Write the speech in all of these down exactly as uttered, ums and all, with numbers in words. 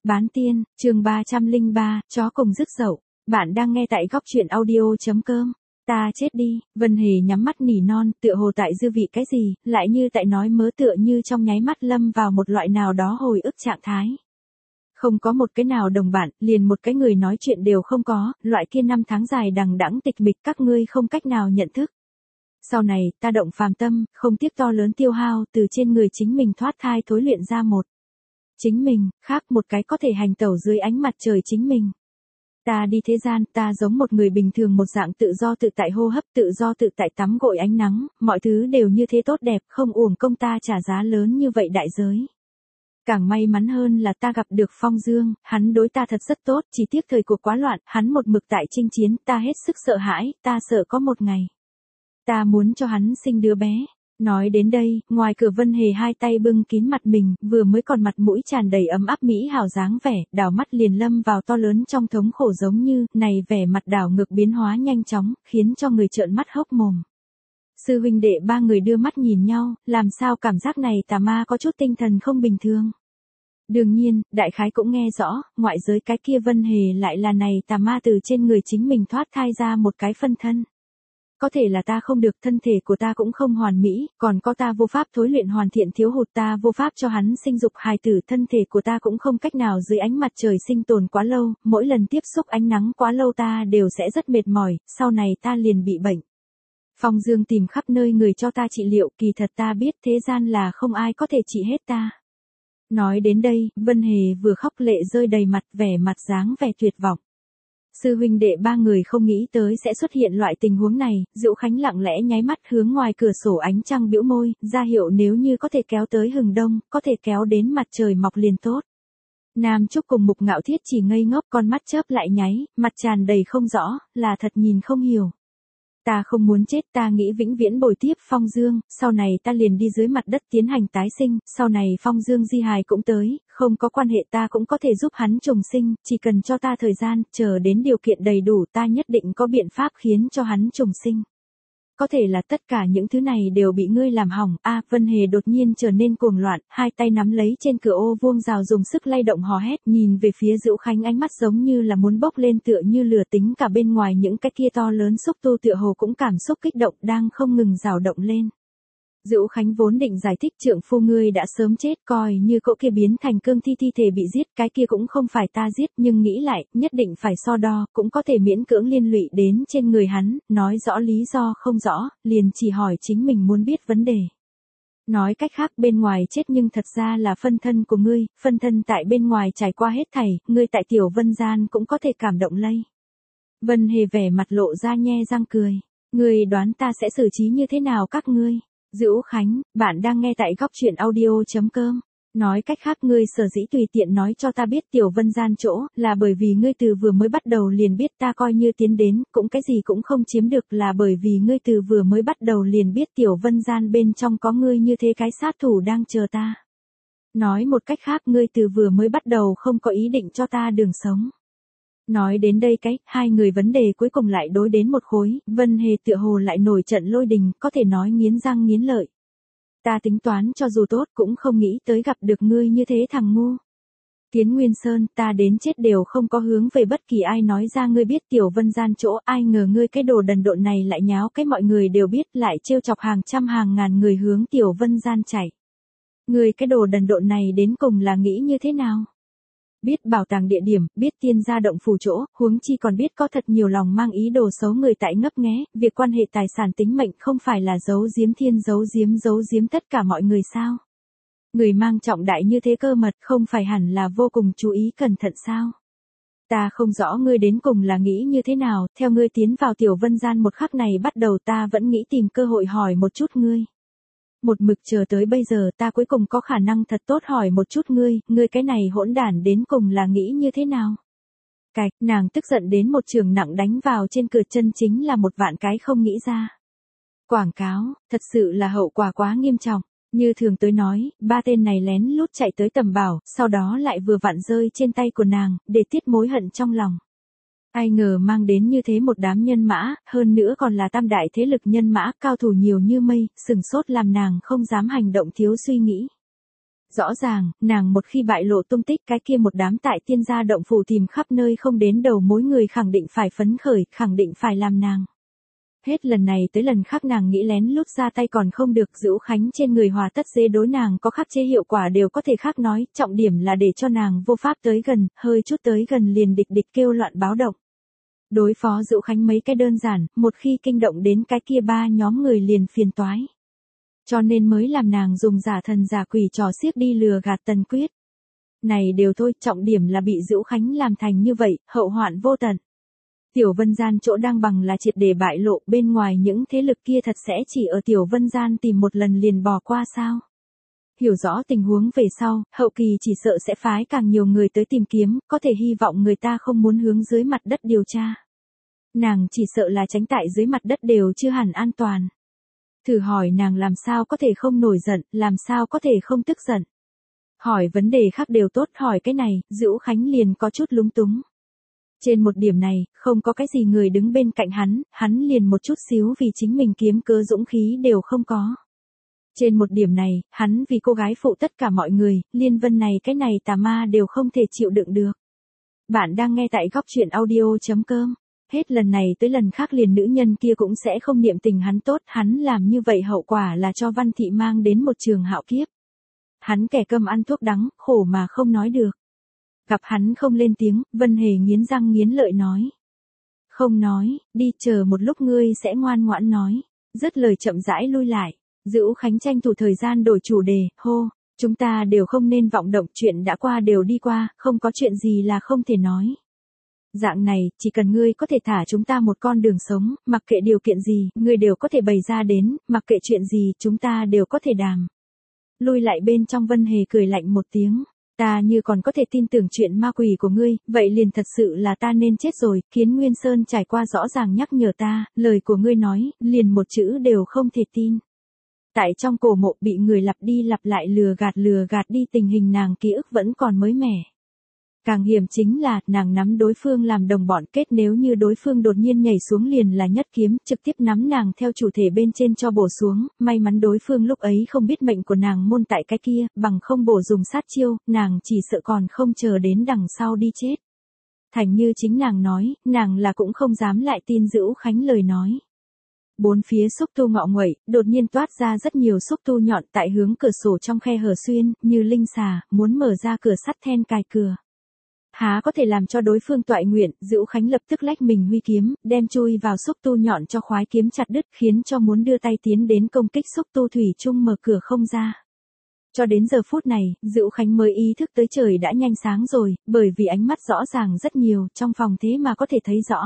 Bán tiên, chương ba trăm lẻ ba, chó cùng rứt dậu. Bạn đang nghe tại góc truyện audio.com. Ta chết đi, Vân Hề nhắm mắt nỉ non, tựa hồ tại dư vị cái gì, lại như tại nói mớ, tựa như trong nháy mắt lâm vào một loại nào đó hồi ức trạng thái. Không có một cái nào đồng bạn, liền một cái người nói chuyện đều không có, loại kia năm tháng dài đằng đẵng tịch mịch các ngươi không cách nào nhận thức. Sau này, ta động phàm tâm, không tiếc to lớn tiêu hao, từ trên người chính mình thoát thai thối luyện ra một chính mình, khác một cái có thể hành tẩu dưới ánh mặt trời chính mình. Ta đi thế gian, ta giống một người bình thường một dạng tự do tự tại hô hấp, tự do tự tại tắm gội ánh nắng, mọi thứ đều như thế tốt đẹp, không uổng công ta trả giá lớn như vậy đại giới. Càng may mắn hơn là ta gặp được Phong Dương, hắn đối ta thật rất tốt, chỉ tiếc thời cuộc quá loạn, hắn một mực tại chinh chiến, ta hết sức sợ hãi, ta sợ có một ngày ta muốn cho hắn sinh đứa bé. Nói đến đây, ngoài cửa Vân Hề hai tay bưng kín mặt mình, vừa mới còn mặt mũi tràn đầy ấm áp mỹ hào dáng vẻ, đảo mắt liền lâm vào to lớn trong thống khổ giống như, này vẻ mặt đảo ngược biến hóa nhanh chóng, khiến cho người trợn mắt hốc mồm. Sư huynh đệ ba người đưa mắt nhìn nhau, làm sao cảm giác này tà ma có chút tinh thần không bình thường. Đương nhiên, đại khái cũng nghe rõ, ngoại giới cái kia Vân Hề lại là này tà ma từ trên người chính mình thoát thai ra một cái phân thân. Có thể là ta không được, thân thể của ta cũng không hoàn mỹ, còn có ta vô pháp thối luyện hoàn thiện thiếu hụt, ta vô pháp cho hắn sinh dục hài tử, thân thể của ta cũng không cách nào dưới ánh mặt trời sinh tồn quá lâu, mỗi lần tiếp xúc ánh nắng quá lâu ta đều sẽ rất mệt mỏi, sau này ta liền bị bệnh. Phong Dương tìm khắp nơi người cho ta trị liệu, kỳ thật ta biết thế gian là không ai có thể trị hết ta. Nói đến đây, Vân Hề vừa khóc lệ rơi đầy mặt, vẻ mặt dáng vẻ tuyệt vọng. Sư huynh đệ ba người không nghĩ tới sẽ xuất hiện loại tình huống này, Dữu Khánh lặng lẽ nháy mắt hướng ngoài cửa sổ ánh trăng bĩu môi, ra hiệu nếu như có thể kéo tới hừng đông, có thể kéo đến mặt trời mọc liền tốt. Nam Trúc cùng Mục Ngạo Thiết chỉ ngây ngốc, con mắt chớp lại nháy, mặt tràn đầy không rõ, là thật nhìn không hiểu. Ta không muốn chết, ta nghĩ vĩnh viễn bồi tiếp Phong Dương, sau này ta liền đi dưới mặt đất tiến hành tái sinh, sau này Phong Dương di hài cũng tới, không có quan hệ ta cũng có thể giúp hắn trùng sinh, chỉ cần cho ta thời gian, chờ đến điều kiện đầy đủ ta nhất định có biện pháp khiến cho hắn trùng sinh. Có thể là tất cả những thứ này đều bị ngươi làm hỏng, a Vân Hề đột nhiên trở nên cuồng loạn, hai tay nắm lấy trên cửa ô vuông rào dùng sức lay động hò hét, nhìn về phía Dữu Khánh ánh mắt giống như là muốn bốc lên tựa như lửa, tính cả bên ngoài những cái kia to lớn xúc tu tựa hồ cũng cảm xúc kích động đang không ngừng rào động lên. Dữu Khánh vốn định giải thích trượng phu ngươi đã sớm chết, coi như cậu kia biến thành cương thi thi thể bị giết, cái kia cũng không phải ta giết, nhưng nghĩ lại, nhất định phải so đo, cũng có thể miễn cưỡng liên lụy đến trên người hắn, nói rõ lý do không rõ, liền chỉ hỏi chính mình muốn biết vấn đề. Nói cách khác bên ngoài chết nhưng thật ra là phân thân của ngươi, phân thân tại bên ngoài trải qua hết thảy, ngươi tại tiểu vân gian cũng có thể cảm động lây. Vân Hề vẻ mặt lộ ra nhe răng cười, ngươi đoán ta sẽ xử trí như thế nào các ngươi? Dữu Khánh, bạn đang nghe tại góc truyện audio.com. Nói cách khác ngươi sở dĩ tùy tiện nói cho ta biết tiểu vân gian chỗ, là bởi vì ngươi từ vừa mới bắt đầu liền biết ta coi như tiến đến, cũng cái gì cũng không chiếm được, là bởi vì ngươi từ vừa mới bắt đầu liền biết tiểu vân gian bên trong có ngươi như thế cái sát thủ đang chờ ta. Nói một cách khác ngươi từ vừa mới bắt đầu không có ý định cho ta đường sống. Nói đến đây cái, hai người vấn đề cuối cùng lại đối đến một khối, Vân Hề tựa hồ lại nổi trận lôi đình, có thể nói nghiến răng nghiến lợi. Ta tính toán cho dù tốt cũng không nghĩ tới gặp được ngươi như thế thằng ngu. Tiến Nguyên Sơn, ta đến chết đều không có hướng về bất kỳ ai nói ra ngươi biết tiểu vân gian chỗ, ai ngờ ngươi cái đồ đần độn này lại nháo cái mọi người đều biết, lại trêu chọc hàng trăm hàng ngàn người hướng tiểu vân gian chạy. Ngươi cái đồ đần độn này đến cùng là nghĩ như thế nào? Biết bảo tàng địa điểm, biết tiên gia động phủ chỗ, huống chi còn biết có thật nhiều lòng mang ý đồ xấu người tại ngấp nghé, việc quan hệ tài sản tính mệnh không phải là giấu giếm thiên giấu giếm giấu giếm tất cả mọi người sao? Người mang trọng đại như thế cơ mật không phải hẳn là vô cùng chú ý cẩn thận sao? Ta không rõ ngươi đến cùng là nghĩ như thế nào, theo ngươi tiến vào tiểu vân gian một khắc này bắt đầu ta vẫn nghĩ tìm cơ hội hỏi một chút ngươi. Một mực chờ tới bây giờ ta cuối cùng có khả năng thật tốt hỏi một chút ngươi, ngươi cái này hỗn đản đến cùng là nghĩ như thế nào? Cạch, nàng tức giận đến một trường nặng đánh vào trên cửa, chân chính là một vạn cái không nghĩ ra. Quảng cáo, thật sự là hậu quả quá nghiêm trọng. Như thường tới nói, ba tên này lén lút chạy tới tầm bảo, sau đó lại vừa vặn rơi trên tay của nàng, để tiết mối hận trong lòng. Ai ngờ mang đến như thế một đám nhân mã, hơn nữa còn là tam đại thế lực nhân mã, cao thủ nhiều như mây, sừng sốt làm nàng không dám hành động thiếu suy nghĩ. Rõ ràng, nàng một khi bại lộ tung tích cái kia một đám tại tiên gia động phủ tìm khắp nơi không đến đầu mối người khẳng định phải phấn khởi, khẳng định phải làm nàng. Hết lần này tới lần khác nàng nghĩ lén lút ra tay còn không được, Dữu Khánh trên người hòa tất dế đối nàng có khắc chế hiệu quả đều có thể khác nói, trọng điểm là để cho nàng vô pháp tới gần, hơi chút tới gần liền địch địch kêu loạn báo động. Đối phó Dữu Khánh mấy cái đơn giản, một khi kinh động đến cái kia ba nhóm người liền phiền toái. Cho nên mới làm nàng dùng giả thần giả quỷ trò xiếc đi lừa gạt Tần Quyết. Này đều thôi, trọng điểm là bị Dữu Khánh làm thành như vậy, hậu hoạn vô tận. Tiểu Vân Gian chỗ đang bằng là triệt để bại lộ, bên ngoài những thế lực kia thật sẽ chỉ ở Tiểu Vân Gian tìm một lần liền bỏ qua sao? Hiểu rõ tình huống về sau, hậu kỳ chỉ sợ sẽ phái càng nhiều người tới tìm kiếm, có thể hy vọng người ta không muốn hướng dưới mặt đất điều tra. Nàng chỉ sợ là tránh tại dưới mặt đất đều chưa hẳn an toàn. Thử hỏi nàng làm sao có thể không nổi giận, làm sao có thể không tức giận. Hỏi vấn đề khác đều tốt, hỏi cái này, Dữu Khánh liền có chút lúng túng. Trên một điểm này, không có cái gì người đứng bên cạnh hắn, hắn liền một chút xíu vì chính mình kiếm cớ dũng khí đều không có. Trên một điểm này, hắn vì cô gái phụ tất cả mọi người, Liên Vân này cái này tà ma đều không thể chịu đựng được. Bạn đang nghe tại góc truyện audio chấm com. Hết lần này tới lần khác liền nữ nhân kia cũng sẽ không niệm tình hắn tốt, hắn làm như vậy hậu quả là cho Văn Thị mang đến một trường hạo kiếp. Hắn kẻ câm ăn thuốc đắng, khổ mà không nói được. Gặp hắn không lên tiếng, Vân Hề nghiến răng nghiến lợi nói. Không nói, đi chờ một lúc ngươi sẽ ngoan ngoãn nói. Dứt lời chậm rãi lui lại. Dữu Khánh tranh thủ thời gian đổi chủ đề, hô, chúng ta đều không nên vọng động, chuyện đã qua đều đi qua, không có chuyện gì là không thể nói. Dạng này, chỉ cần ngươi có thể thả chúng ta một con đường sống, mặc kệ điều kiện gì, ngươi đều có thể bày ra đến, mặc kệ chuyện gì, chúng ta đều có thể đàm. Lui lại bên trong Vân Hề cười lạnh một tiếng. Ta như còn có thể tin tưởng chuyện ma quỷ của ngươi, vậy liền thật sự là ta nên chết rồi. Kiến Nguyên Sơn trải qua rõ ràng nhắc nhở ta, lời của ngươi nói, liền một chữ đều không thể tin. Tại trong cổ mộ bị người lặp đi lặp lại lừa gạt lừa gạt đi, tình hình nàng ký ức vẫn còn mới mẻ. Càng hiểm chính là, nàng nắm đối phương làm đồng bọn kết, nếu như đối phương đột nhiên nhảy xuống liền là nhất kiếm, trực tiếp nắm nàng theo chủ thể bên trên cho bổ xuống, may mắn đối phương lúc ấy không biết mệnh của nàng môn tại cái kia, bằng không bổ dùng sát chiêu, nàng chỉ sợ còn không chờ đến đằng sau đi chết. Thành như chính nàng nói, nàng là cũng không dám lại tin Dữu Khánh lời nói. Bốn phía xúc tu ngọ nguậy, đột nhiên toát ra rất nhiều xúc tu nhọn tại hướng cửa sổ trong khe hở xuyên, như linh xà, muốn mở ra cửa sắt then cài cửa. Há có thể làm cho đối phương toại nguyện, Dữu Khánh lập tức lách mình huy kiếm, đem chui vào xúc tu nhọn cho khoái kiếm chặt đứt, khiến cho muốn đưa tay tiến đến công kích xúc tu thủy chung mở cửa không ra. Cho đến giờ phút này, Dữu Khánh mới ý thức tới trời đã nhanh sáng rồi, bởi vì ánh mắt rõ ràng rất nhiều, trong phòng thế mà có thể thấy rõ.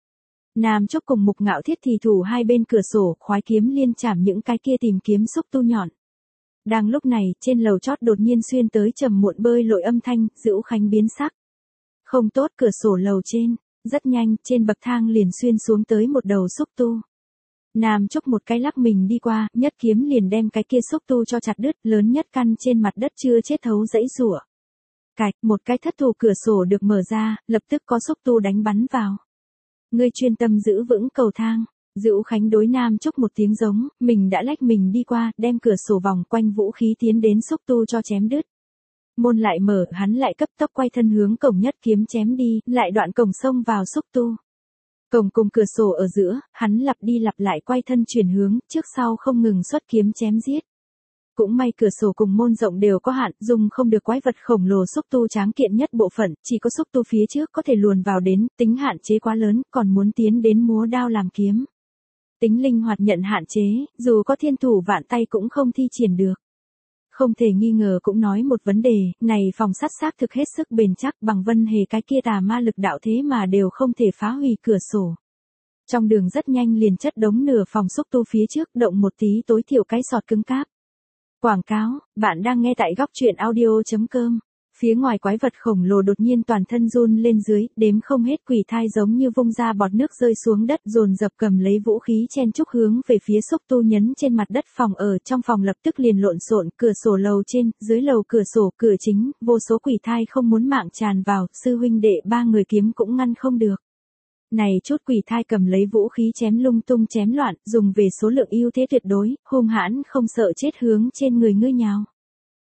Nam Chúc cùng Mục Ngạo Thiết thì thủ hai bên cửa sổ, khoái kiếm liên chạm những cái kia tìm kiếm xúc tu nhọn. Đang lúc này, trên lầu chót đột nhiên xuyên tới trầm muộn bơi lội âm thanh, Dữu Khánh biến sắc. Không tốt, cửa sổ lầu trên, rất nhanh, trên bậc thang liền xuyên xuống tới một đầu xúc tu. Nam Chúc một cái lắc mình đi qua, nhất kiếm liền đem cái kia xúc tu cho chặt đứt, lớn nhất căn trên mặt đất chưa chết thấu dãy rủa. Cạch, một cái thất thủ cửa sổ được mở ra, lập tức có xúc tu đánh bắn vào. Ngươi chuyên tâm giữ vững cầu thang. Dữu Khánh đối Nam Chúc một tiếng giống, mình đã lách mình đi qua, đem cửa sổ vòng quanh vũ khí tiến đến xúc tu cho chém đứt. Môn lại mở, hắn lại cấp tốc quay thân hướng cổng nhất kiếm chém đi, lại đoạn cổng xông vào xúc tu. Cổng cùng cửa sổ ở giữa, hắn lặp đi lặp lại quay thân chuyển hướng, trước sau không ngừng xuất kiếm chém giết. Cũng may cửa sổ cùng môn rộng đều có hạn, dùng không được quái vật khổng lồ xúc tu tráng kiện nhất bộ phận, chỉ có xúc tu phía trước có thể luồn vào đến, tính hạn chế quá lớn, còn muốn tiến đến múa đao làm kiếm. Tính linh hoạt nhận hạn chế, dù có thiên thủ vạn tay cũng không thi triển được. Không thể nghi ngờ cũng nói một vấn đề, này phòng sắt xác thực hết sức bền chắc, bằng Vân Hề cái kia tà ma lực đạo thế mà đều không thể phá hủy cửa sổ. Trong đường rất nhanh liền chất đống nửa phòng xúc tu phía trước, động một tí tối thiểu cái sọt cứng cáp. Quảng cáo, bạn đang nghe tại góc truyện audio chấm com. Phía ngoài quái vật khổng lồ đột nhiên toàn thân run lên dưới, đếm không hết quỷ thai giống như vung ra bọt nước rơi xuống đất, dồn dập cầm lấy vũ khí chen chúc hướng về phía xúc tu nhấn trên mặt đất phòng ở, trong phòng lập tức liền lộn xộn, cửa sổ lầu trên, dưới lầu cửa sổ, cửa chính, vô số quỷ thai không muốn mạng tràn vào, sư huynh đệ ba người kiếm cũng ngăn không được. Này chút quỷ thai cầm lấy vũ khí chém lung tung chém loạn, dùng về số lượng ưu thế tuyệt đối, hung hãn không sợ chết hướng trên người ngươi nhào.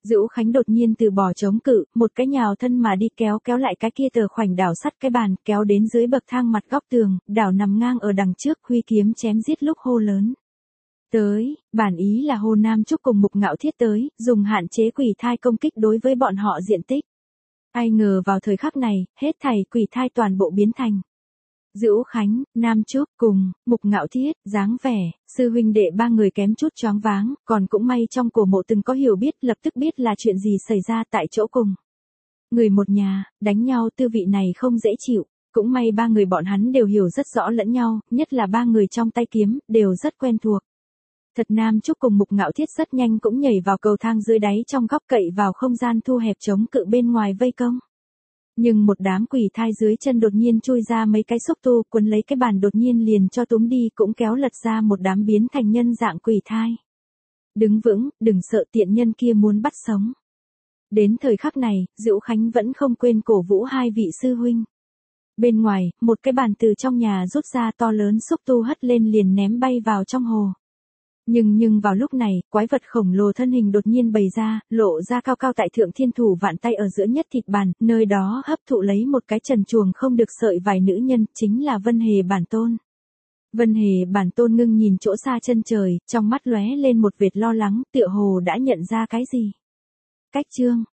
Dữu Khánh đột nhiên từ bỏ chống cự, một cái nhào thân mà đi kéo kéo lại cái kia tờ khoảnh đảo sắt cái bàn, kéo đến dưới bậc thang mặt góc tường, đảo nằm ngang ở đằng trước, huy kiếm chém giết lúc hô lớn. Tới, bản ý là Hồ Nam Trúc cùng Mục Ngạo Thiết tới, dùng hạn chế quỷ thai công kích đối với bọn họ diện tích. Ai ngờ vào thời khắc này, hết thảy quỷ thai toàn bộ biến thành. Dữu Khánh, Nam Trúc cùng, Mục Ngạo Thiết, dáng vẻ, sư huynh đệ ba người kém chút choáng váng, còn cũng may trong cổ mộ từng có hiểu biết, lập tức biết là chuyện gì xảy ra tại chỗ cùng. Người một nhà, đánh nhau tư vị này không dễ chịu, cũng may ba người bọn hắn đều hiểu rất rõ lẫn nhau, nhất là ba người trong tay kiếm, đều rất quen thuộc. Thật Nam Trúc cùng Mục Ngạo Thiết rất nhanh cũng nhảy vào cầu thang dưới đáy trong góc cậy vào không gian thu hẹp chống cự bên ngoài vây công. Nhưng một đám quỷ thai dưới chân đột nhiên chui ra mấy cái xúc tu, cuốn lấy cái bàn đột nhiên liền cho túm đi, cũng kéo lật ra một đám biến thành nhân dạng quỷ thai. Đứng vững, đừng sợ, tiện nhân kia muốn bắt sống. Đến thời khắc này, Dữu Khánh vẫn không quên cổ vũ hai vị sư huynh. Bên ngoài, một cái bàn từ trong nhà rút ra to lớn xúc tu hất lên liền ném bay vào trong hồ. Nhưng nhưng vào lúc này, quái vật khổng lồ thân hình đột nhiên bày ra, lộ ra cao cao tại thượng thiên thủ vạn tay ở giữa nhất thịt bàn, nơi đó hấp thụ lấy một cái trần truồng không được sợi vài nữ nhân, chính là Vân Hề bản tôn. Vân Hề bản tôn ngưng nhìn chỗ xa chân trời, trong mắt lóe lên một vệt lo lắng, tựa hồ đã nhận ra cái gì. Cách chương